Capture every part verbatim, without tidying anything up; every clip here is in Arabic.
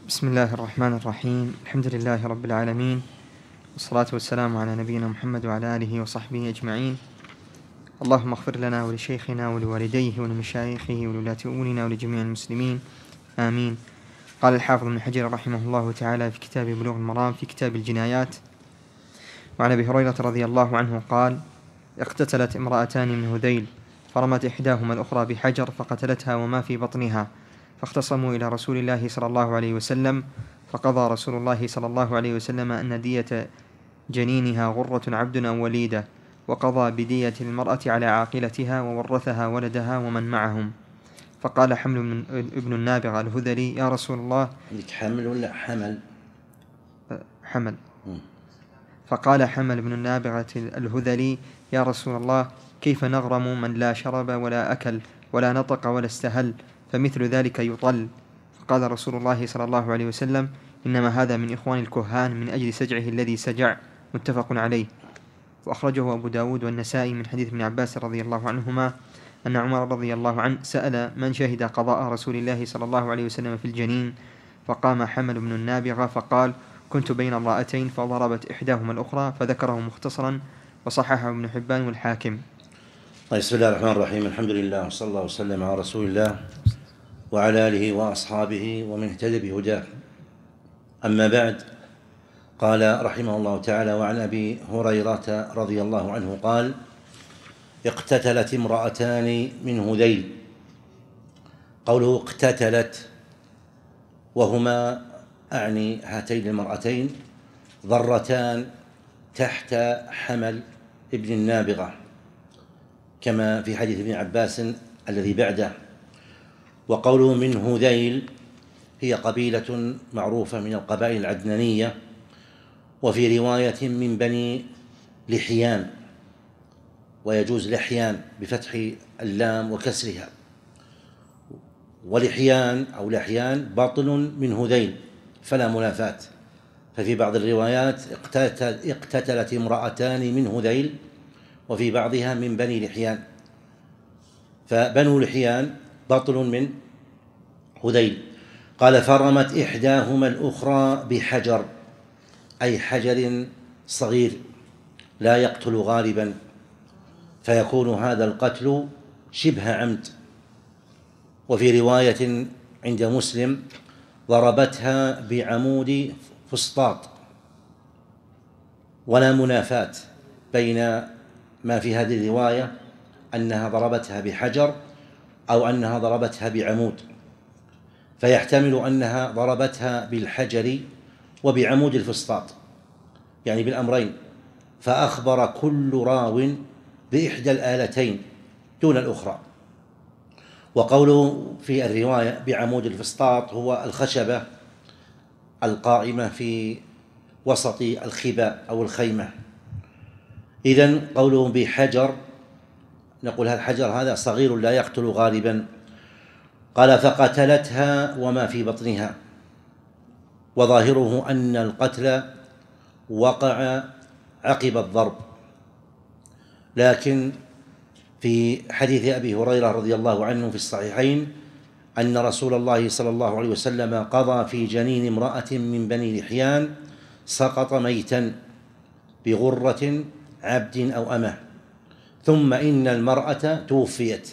بسم الله الرحمن الرحيم. الحمد لله رب العالمين، والصلاة والسلام على نبينا محمد وعلى آله وصحبه أجمعين. اللهم اغفر لنا ولشيخنا ولوالديه ولمشايخه ولولاة أمورنا ولجميع المسلمين، آمين. قال الحافظ ابن حجر رحمه الله تعالى في كتاب بلوغ المرام في كتاب الجنايات: وعن أبي هريرة رضي الله عنه قال: اقتتلت امرأتان من هذيل، فرمت إحداهما الأخرى بحجر فقتلتها وما في بطنها، فاختصموا إلى رسول الله صلى الله عليه وسلم، فقضى رسول الله صلى الله عليه وسلم أن دية جنينها غرة عبد أو وليدة، وقضى بدية المرأة على عاقلتها وورثها ولدها ومن معهم. فقال حمل من ابن النابغة الهذلي: يا رسول الله. عندك حمل ولا حمل؟ حمل. فقال حمل بن النابغة الهذلي: يا رسول الله، كيف نغرم من لا شرب ولا أكل ولا نطق ولا استهل، فمثل ذلك يطل؟ فقال رسول الله صلى الله عليه وسلم: إنما هذا من إخوان الكهان من أجل سجعه الذي سجع، متفق عليه. وأخرجه أبو داود والنسائي من حديث ابن عباس رضي الله عنهما أن عمر رضي الله عنه سأل من شهد قضاء رسول الله صلى الله عليه وسلم في الجنين، فقام حمل بن النابغة فقال: كنت بين امرأتين فضربت إحداهما الأخرى، فذكره مختصرا وصححه ابن حبان والحاكم. بسم الله الرحمن الرحيم. الحمد لله وصلى الله وسلم على رسول الله وعلى آله وأصحابه ومن اهتدى بهداه. أما بعد، قال رحمه الله تعالى: وعن أبي هريرة رضي الله عنه قال: اقتتلت امرأتان من هذيل. قوله اقتتلت، وهما أعني هاتين المرأتين ضرتان تحت حمل ابن النابغة، كما في حديث ابن عباس الذي بعده. وقوله من هذيل هي قبيلة معروفة من القبائل العدنانية، وفي رواية من بني لحيان، ويجوز لحيان بفتح اللام وكسرها، ولحيان أو لحيان بطن من هذيل فلا منافاة. ففي بعض الروايات اقتتلت امرأتان من هذيل، وفي بعضها من بني لحيان. فبنو لحيان بطن من هذيل. قال: فرمت إحداهما الأخرى بحجر، أي حجر صغير لا يقتل غالبا، فيكون هذا القتل شبه عمد. وفي رواية عند مسلم: ضربتها بعمود فسطاط. ولا منافاة بين ما في هذه الرواية أنها ضربتها بحجر أو أنها ضربتها بعمود، فيحتمل أنها ضربتها بالحجر وبعمود الفسطاط، يعني بالأمرين، فأخبر كل راو بإحدى الآلتين دون الأخرى. وقوله في الرواية بعمود الفسطاط هو الخشبة القائمة في وسط الخباء أو الخيمة. إذن قوله بحجر، نقول هذا الحجر هذا صغير لا يقتل غالبا. قال: فقتلتها وما في بطنها. وظاهره أن القتل وقع عقب الضرب، لكن في حديث أبي هريرة رضي الله عنه في الصحيحين أن رسول الله صلى الله عليه وسلم قضى في جنين امرأة من بني لحيان سقط ميتا بغرة عبد أو أمة، ثم إن المرأة توفيت.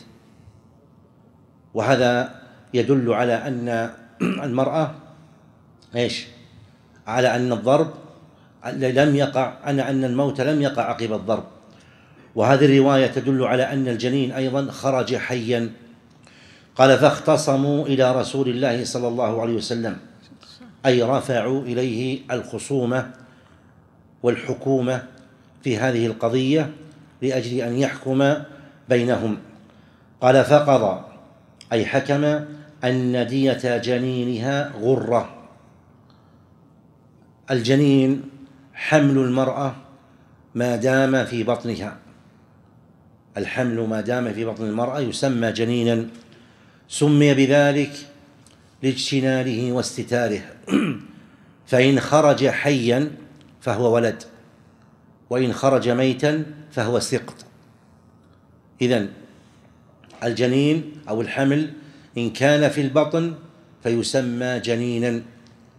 وهذا يدل على أن المرأة إيش؟ على أن الضرب لم يقع، أن أن الموت لم يقع عقب الضرب. وهذه الرواية تدل على أن الجنين أيضا خرج حيا. قال: فاختصموا إلى رسول الله صلى الله عليه وسلم، أي رفعوا إليه الخصومة والحكومة في هذه القضية لأجل أن يحكم بينهم. قال: فقضى، أي حكم، أن دية جنينها غرة. الجنين حمل المرأة ما دام في بطنها، الحمل ما دام في بطن المرأة يسمى جنينا، سمي بذلك لاجتنانه واستتاره. فإن خرج حيا فهو ولد، وإن خرج ميتا فهو سقط. إذن الجنين أو الحمل إن كان في البطن فيسمى جنينا،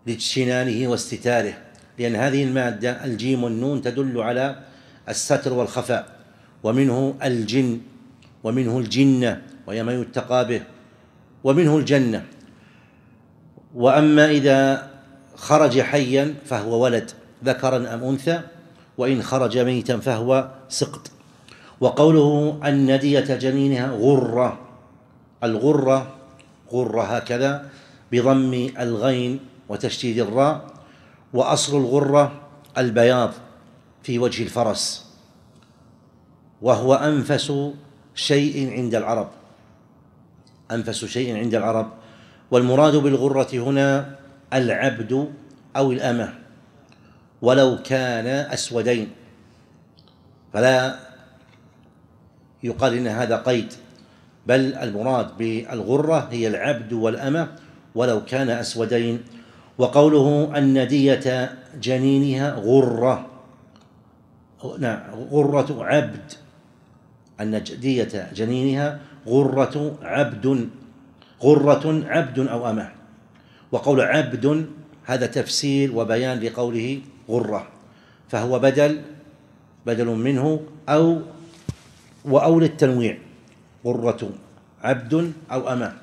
لاجتنانه واستتاره، لأن هذه المادة الجيم والنون تدل على الستر والخفاء، ومنه الجن، ومنه الجنة وهي ما يتقى به، ومنه الجنة. وأما إذا خرج حيا فهو ولد ذكرا أم أنثى، وإن خرج ميتا فهو سقط. وقوله أن ندية جنينها غرة، الغرة غرة هكذا بضم الغين وتشديد الراء، وأصل الغرة البياض في وجه الفرس، وهو أنفس شيء عند العرب، أنفس شيء عند العرب. والمراد بالغرة هنا العبد أو الأمة، ولو كان أسودين، فلا يقال إن هذا قيد، بل المراد بالغرة هي العبد والأمة ولو كان أسودين. وقوله أن ندية جنينها غرة، نعم غرة عبد، أن ندية جنينها غرة عبد، غرة عبد أو أمة. وقول عبد هذا تفسير وبيان لقوله غرة، فهو بدل بدل منه أو وأولى التنويع، غرة عبد أو أمة.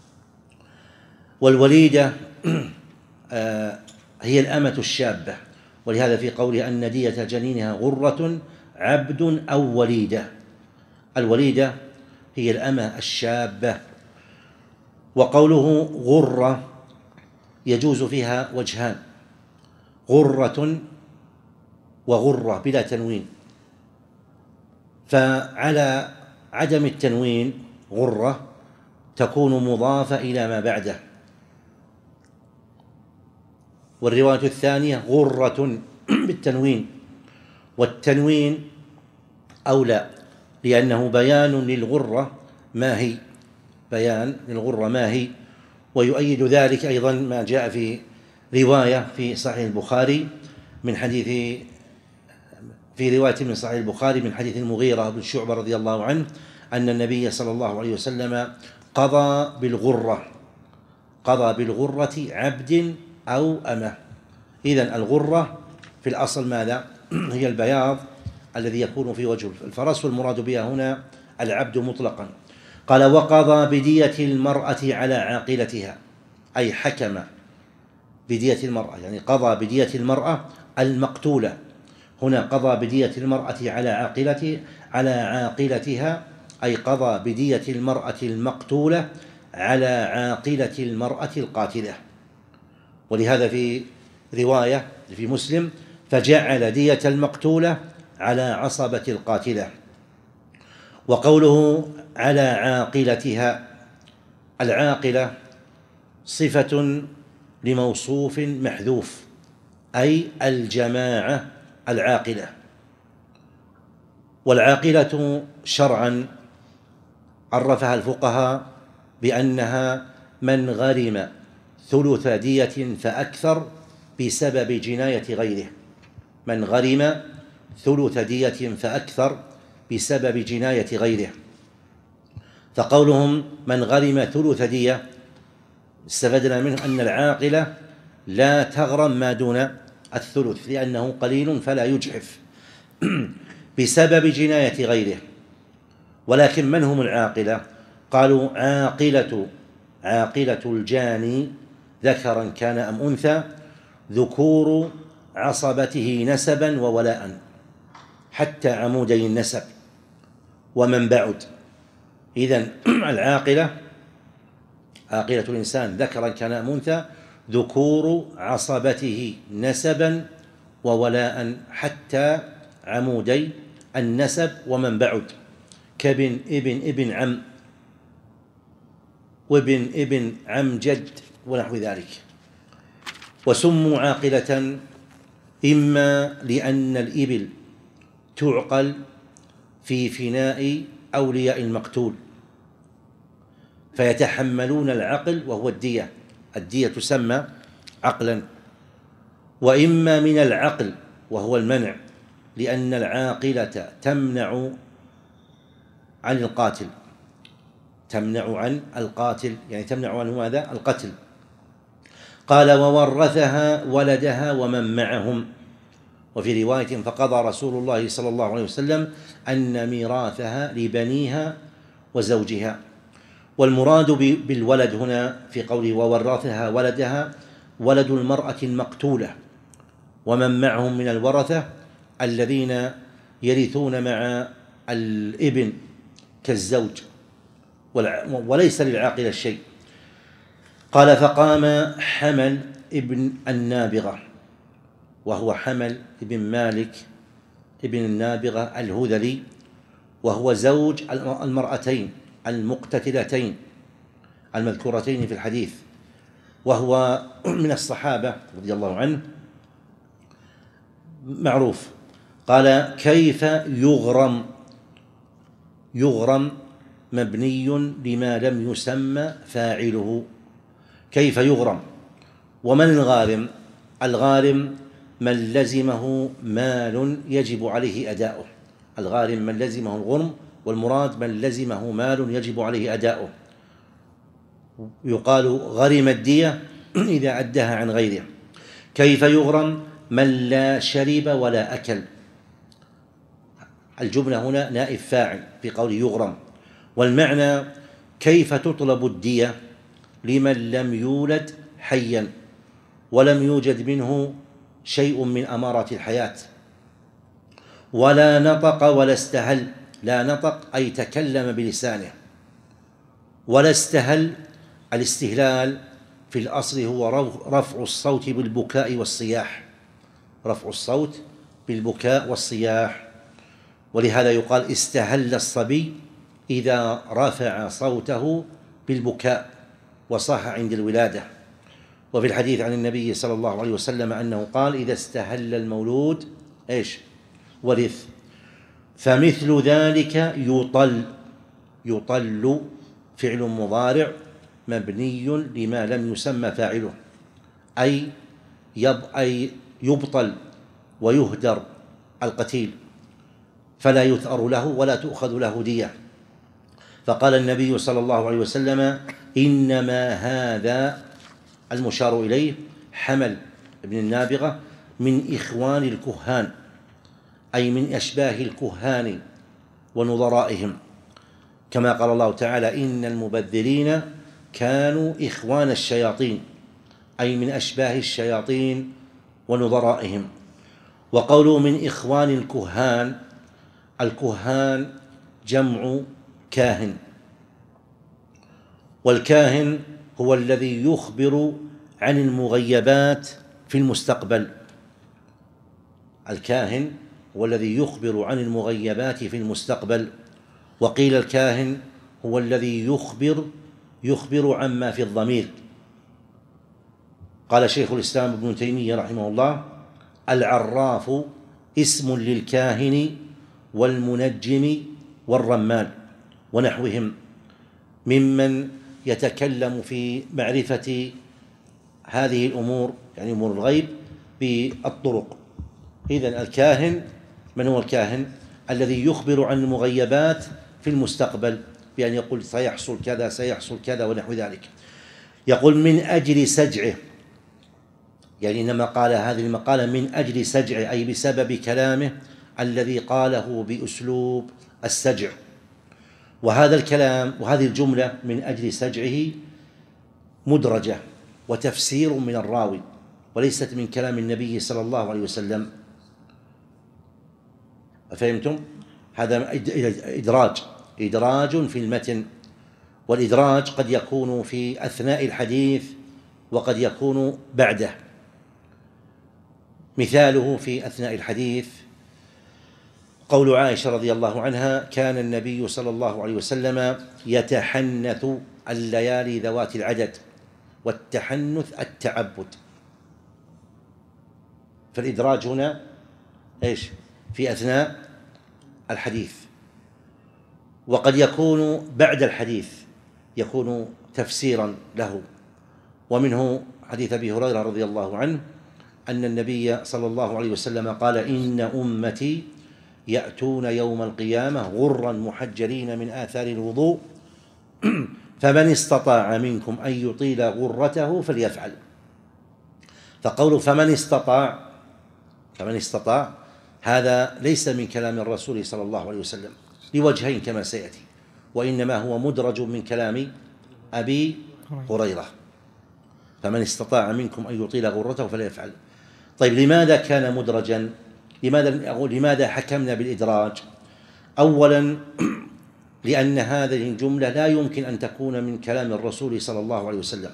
والوليدة هي الأمة الشابة، ولهذا في قوله أن ندية جنينها غرة عبد أو وليدة، الوليدة هي الأمة الشابة. وقوله غرة يجوز فيها وجهان، غرة وغرة بلا تنوين، فعلى عدم التنوين غرة تكون مضافة إلى ما بعده. والرواية الثانية غرة بالتنوين، والتنوين أولى لأنه بيان للغرة ما هي، بيان للغرة ما هي. ويؤيد ذلك أيضا ما جاء في رواية في صحيح البخاري من حديث في رواية من صحيح البخاري من حديث المغيرة بن شعبة رضي الله عنه أن النبي صلى الله عليه وسلم قضى بالغرة، قضى بالغرة عبد أو أمة. إذن الغرة في الأصل ماذا؟ هي البياض الذي يكون في وجه الفرس، والمراد بها هنا العبد مطلقا. قال وقضى بدية المرأة على عاقلتها، أي حكم بدية المرأة، يعني قضى بدية المرأة المقتولة، هنا قضى بدية المرأة على عاقلته على عاقلتها، أي قضى بدية المرأة المقتولة على عاقلة المرأة القاتلة. ولهذا في رواية في مسلم فجعل دية المقتولة على عصبة القاتلة. وقوله على عاقلتها، العاقلة صفة لموصوف محذوف، أي الجماعة العاقلة. والعاقلة شرعا عرفها الفقهاء بأنها من غرم ثلث دية فأكثر بسبب جناية غيره، من غرم ثلث دية فأكثر بسبب جناية غيره. فقولهم من غرم ثلث دية استفدنا منه أن العاقلة لا تغرم ما دون الثلث لأنه قليل فلا يجحف بسبب جناية غيره. ولكن من هم العاقلة؟ قالوا عاقلة عاقلة الجاني ذكرا كان أم أنثى، ذكور عصبته نسبا وولاء حتى عمودي النسب ومن بعد. إذن العاقلة عاقلة الإنسان ذكرا كان أم أنثى ذكور عصبته نسبا وولاء حتى عمودي النسب ومن بعد، كابن ابن ابن عم وابن ابن عم جد ونحو ذلك. وسموا عاقلة إما لأن الإبل تعقل في فناء أولياء المقتول فيتحملون العقل وهو الدية، الدية تسمى عقلا. وإما من العقل وهو المنع، لأن العاقلة تمنع عن القاتل، تمنع عن القاتل يعني تمنع عن ماذا؟ القتل. قال وورثها ولدها ومن معهم. وفي رواية فقضى رسول الله صلى الله عليه وسلم أن ميراثها لبنيها وزوجها. والمراد بالولد هنا في قوله وورثها ولدها ولد المرأة المقتولة ومن معهم من الورثة الذين يرثون مع الابن كالزوج، وليس للعاقل الشيء. قال فقام حمل ابن النابغة، وهو حمل ابن مالك ابن النابغة الهذلي، وهو زوج المرأتين المقتتلتين المذكورتين في الحديث، وهو من الصحابة رضي الله عنه معروف. قال كيف يغرم؟ يغرم مبني لما لم يسمى فاعله. كيف يغرم؟ ومن الغارم؟ الغارم من لزمه مال يجب عليه أداؤه. الغارم من لزمه الغرم، والمراد من لزمه مال يجب عليه أداؤه. يقال غرم الدية إذا أداها عن غيره. كيف يغرم؟ من لا شرب ولا أكل. الجملة هنا نائب فاعل في قوله يغرم، والمعنى كيف تطلب الدية لمن لم يولد حيا ولم يوجد منه شيء من أمارات الحياة، ولا نطق ولا استهل. لا نطق أي تكلم بلسانه، ولا استهل. الاستهلال في الأصل هو رفع الصوت بالبكاء والصياح، رفع الصوت بالبكاء والصياح. ولهذا يقال استهل الصبي إذا رفع صوته بالبكاء وصاح عند الولادة. وفي الحديث عن النبي صلى الله عليه وسلم أنه قال إذا استهل المولود إيش؟ ورث. فمثل ذلك يطل. يطل فعل مضارع مبني لما لم يسمى فاعله، أي يب أي يبطل ويهدر القتيل، فلا يثأر له ولا تؤخذ له دية. فقال النبي صلى الله عليه وسلم إنما هذا المشار إليه حمل ابن النابغة من إخوان الكهان، أي من أشباه الكهان ونظرائهم، كما قال الله تعالى إن المبذرين كانوا إخوان الشياطين، أي من أشباه الشياطين ونظرائهم. وقولوا من إخوان الكهان، الكهان جمع كاهن، والكاهن هو الذي يخبر عن المغيبات في المستقبل. الكاهن هو الذي يخبر عن المغيبات في المستقبل. وقيل الكاهن هو الذي يخبر يخبر عما في الضمير. قال شيخ الإسلام ابن تيمية رحمه الله العراف اسم للكاهن والمنجم والرمان ونحوهم ممن يتكلم في معرفة هذه الأمور، يعني أمور الغيب، بالطرق. إذن الكاهن من هو الكاهن؟ الذي يخبر عن المغيبات في المستقبل بأن يقول سيحصل كذا سيحصل كذا ونحو ذلك. يقول من أجل سجعه، يعني إنما قال هذه المقالة من أجل سجعه، أي بسبب كلامه الذي قاله بأسلوب السجع. وهذا الكلام وهذه الجملة من أجل سجعه مدرجة وتفسير من الراوي، وليست من كلام النبي صلى الله عليه وسلم. فهمتم؟ هذا إدراج إدراج في المتن، والإدراج قد يكون في أثناء الحديث وقد يكون بعده. مثاله في أثناء الحديث قول عائشة رضي الله عنها كان النبي صلى الله عليه وسلم يتحنث الليالي ذوات العدد، والتحنث التعبد. فالإدراج هنا إيش؟ في أثناء الحديث، وقد يكون بعد الحديث يكون تفسيرا له. ومنه حديث أبي هريرة رضي الله عنه أن النبي صلى الله عليه وسلم قال إن أمتي يأتون يوم القيامة غرا محجلين من آثار الوضوء فمن استطاع منكم أن يطيل غرته فليفعل. فقوله فمن استطاع فمن استطاع هذا ليس من كلام الرسول صلى الله عليه وسلم لوجهين كما سيأتي، وإنما هو مدرج من كلام أبي هريرة، فمن استطاع منكم أن يطيل غرته فليفعل. طيب لماذا كان مدرجا؟ لماذا أقول لماذا حكمنا بالإدراج؟ أولا لأن هذه الجملة لا يمكن أن تكون من كلام الرسول صلى الله عليه وسلم،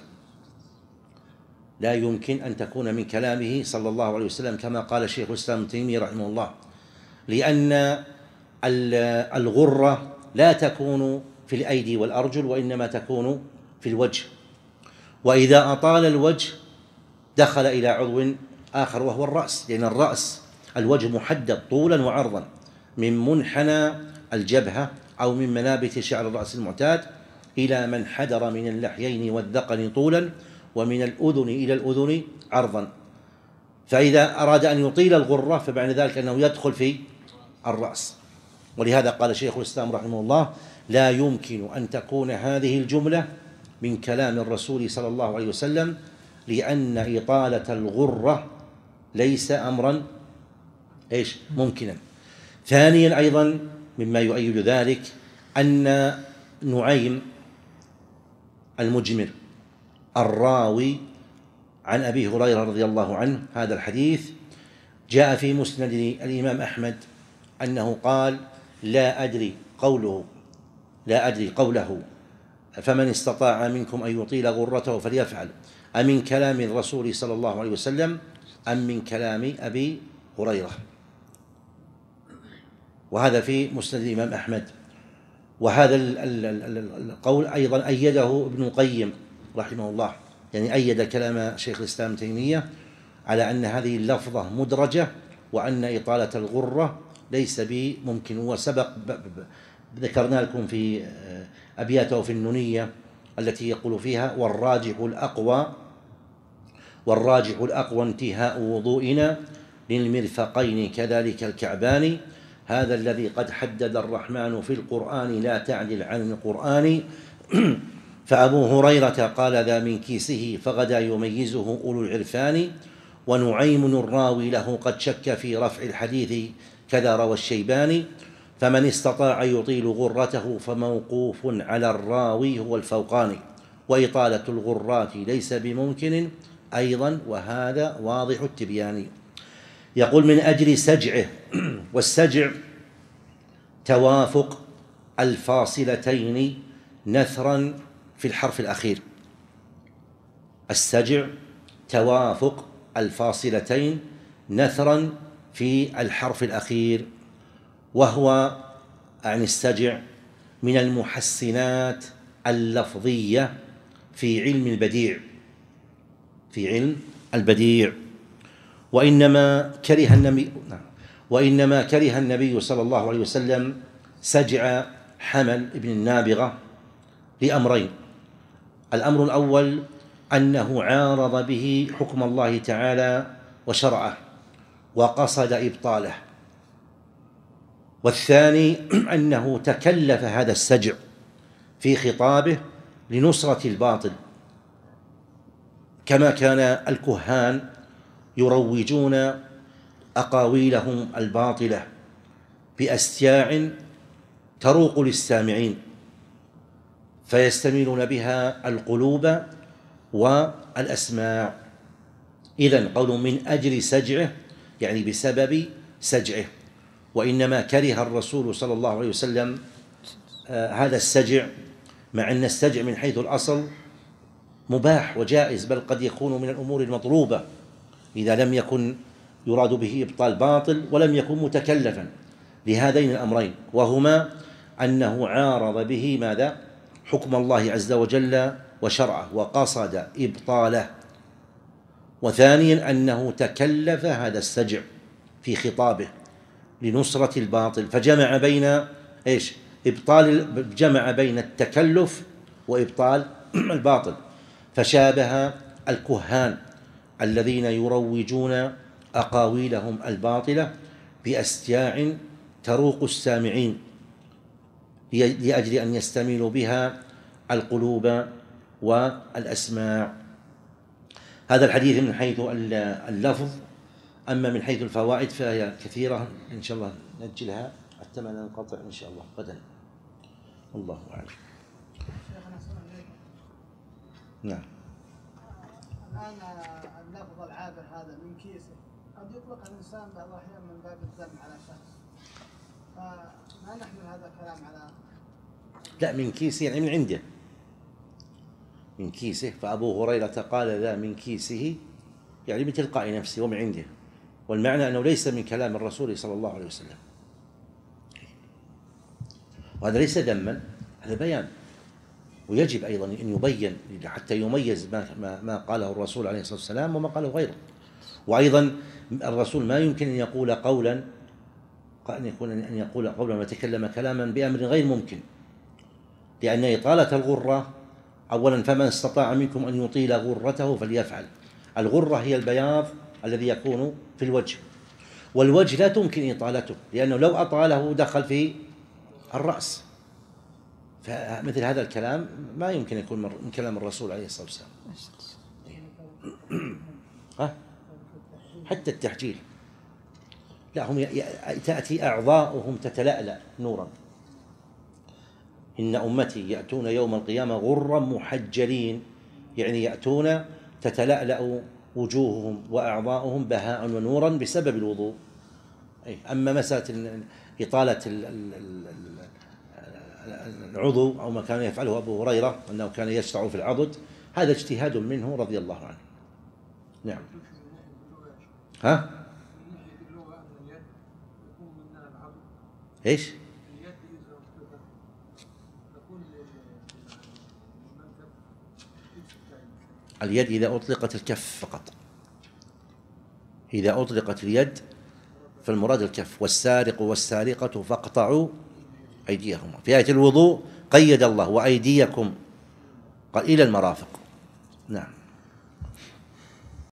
لا يمكن أن تكون من كلامه صلى الله عليه وسلم كما قال شيخ الإسلام ابن تيمية رحمه الله، لأن الغرة لا تكون في الأيدي والأرجل وإنما تكون في الوجه، وإذا أطال الوجه دخل إلى عضو آخر وهو الرأس، لأن الرأس الوجه محدد طولا وعرضا من منحنى الجبهة أو من منابت شعر الرأس المعتاد إلى من حدر من اللحيين والذقن طولا ومن الأذن إلى الأذن عرضا. فإذا أراد أن يطيل الغرة فمعنى ذلك أنه يدخل في الرأس، ولهذا قال شيخ الإسلام رحمه الله لا يمكن أن تكون هذه الجملة من كلام الرسول صلى الله عليه وسلم، لأن إطالة الغرة ليس أمرا إيش ممكنا. ثانيا أيضا مما يؤيد ذلك أن نعيم المجمر الراوي عن أبي هريرة رضي الله عنه هذا الحديث جاء في مسند الإمام أحمد أنه قال لا أدري قوله لا أدري قوله فمن استطاع منكم أن يطيل غرته فليفعل أمن كلام الرسول صلى الله عليه وسلم أم من كلام أبي هريرة، وهذا في مسند الإمام أحمد. وهذا القول أيضا أيده ابن القيم رحمه الله، يعني أيد كلام شيخ الإسلام ابن تيمية على أن هذه اللفظة مدرجة وأن إطالة الغرة ليس بممكن. وسبق ذكرنا لكم في أبياته في النونية التي يقول فيها والراجح الأقوى والراجح الأقوى انتهاء وضوئنا للمرفقين كذلك الكعبان، هذا الذي قد حدد الرحمن في القرآن لا تعدل عن القرآن. فأبو هريرة قال ذا من كيسه فغدا يميزه أولو العرفان، ونعيم الراوي له قد شك في رفع الحديث كذا روى الشيباني، فمن استطاع يطيل غرته فموقوف على الراوي هو الفوقاني، وإطالة الغرات ليس بممكن أيضا وهذا واضح التبيان. يقول من أجل سجعه، والسجع توافق الفاصلتين نثرا في الحرف الأخير، السجع توافق الفاصلتين نثرا في الحرف الأخير، وهو عن السجع من المحسنات اللفظية في علم البديع في علم البديع وإنما كره النبي وإنما كره النبي صلى الله عليه وسلم سجع حمل ابن النابغة لأمرين. الأمر الأول أنه عارض به حكم الله تعالى وشرعه وقصد إبطاله، والثاني أنه تكلف هذا السجع في خطابه لنصرة الباطل، كما كان الكهان يروجون أقاويلهم الباطلة بأستياع تروق للسامعين فيستميلون بها القلوب والأسماع. إذن قول من أجل سجعه يعني بسبب سجعه، وإنما كره الرسول صلى الله عليه وسلم آه هذا السجع، مع أن السجع من حيث الأصل مباح وجائز، بل قد يكون من الأمور المطلوبة إذا لم يكن يراد به إبطال باطل ولم يكن متكلفا لهذين الأمرين، وهما أنه عارض به ماذا؟ حكم الله عز وجل وشرعه وقصد إبطاله، وثانيا أنه تكلف هذا السجع في خطابه لنصرة الباطل، فجمع بين إيش؟ إبطال، جمع بين التكلف وإبطال الباطل، فشابه الكهان الذين يروجون أقاويلهم الباطلة بأستياع تروق السامعين لأجل أن يستميلوا بها القلوب والأسماع. هذا الحديث من حيث اللفظ. أما من حيث الفوائد فهي كثيرة، إن شاء الله نأجلها حتى ما ننقطع إن شاء الله غدا. الله أعلم. نعم. الآن اللفظ العابر هذا من كيسه قد يطلق الإنسان بعض الأحيان من باب الذم على شخص، فما نحمل هذا الكلام على؟ لا، من كيسه يعني من عنده، من كيسه. فأبو هريرة قال ذا من كيسه يعني من تلقاء نفسه ومن عنده، والمعنى أنه ليس من كلام الرسول صلى الله عليه وسلم، وهذا ليس ذما، هذا بيان. ويجب أيضا أن يبين حتى يميز ما, ما, ما قاله الرسول عليه الصلاة والسلام وما قاله غيره. وأيضا الرسول ما يمكن أن يقول قولا أن يكون أن يقول قولا ويتكلم كلاما بأمر غير ممكن، لأن إطالة الغرة أولا فمن استطاع منكم أن يطيل غرته فليفعل. الغرة هي البياض الذي يكون في الوجه، والوجه لا تمكن إطالته، لأنه لو أطاله دخل في الرأس. فمثل هذا الكلام ما يمكن يكون من كلام الرسول عليه الصلاة والسلام. ها؟ حتى التحجيل لا، هم تأتي أعضاؤهم تتلألأ نورا. إن أمتي يأتون يوم القيامة غرا محجلين، يعني يأتون تتلألأ وجوههم وأعضاؤهم بهاء ونورا بسبب الوضوء. أما مسألة إطالة العضو أو ما كان يفعله أبو هريرة أنه كان يشرع في العضد، هذا اجتهاد منه رضي الله عنه. نعم. ها؟ إيش؟ اليد إذا أطلقت الكف فقط، إذا أطلقت اليد فالمراد الكف. والسارق والسارقة فاقطعوا أيديهما. في آية الوضوء قيد الله وأيديكم إلى المرافق. نعم.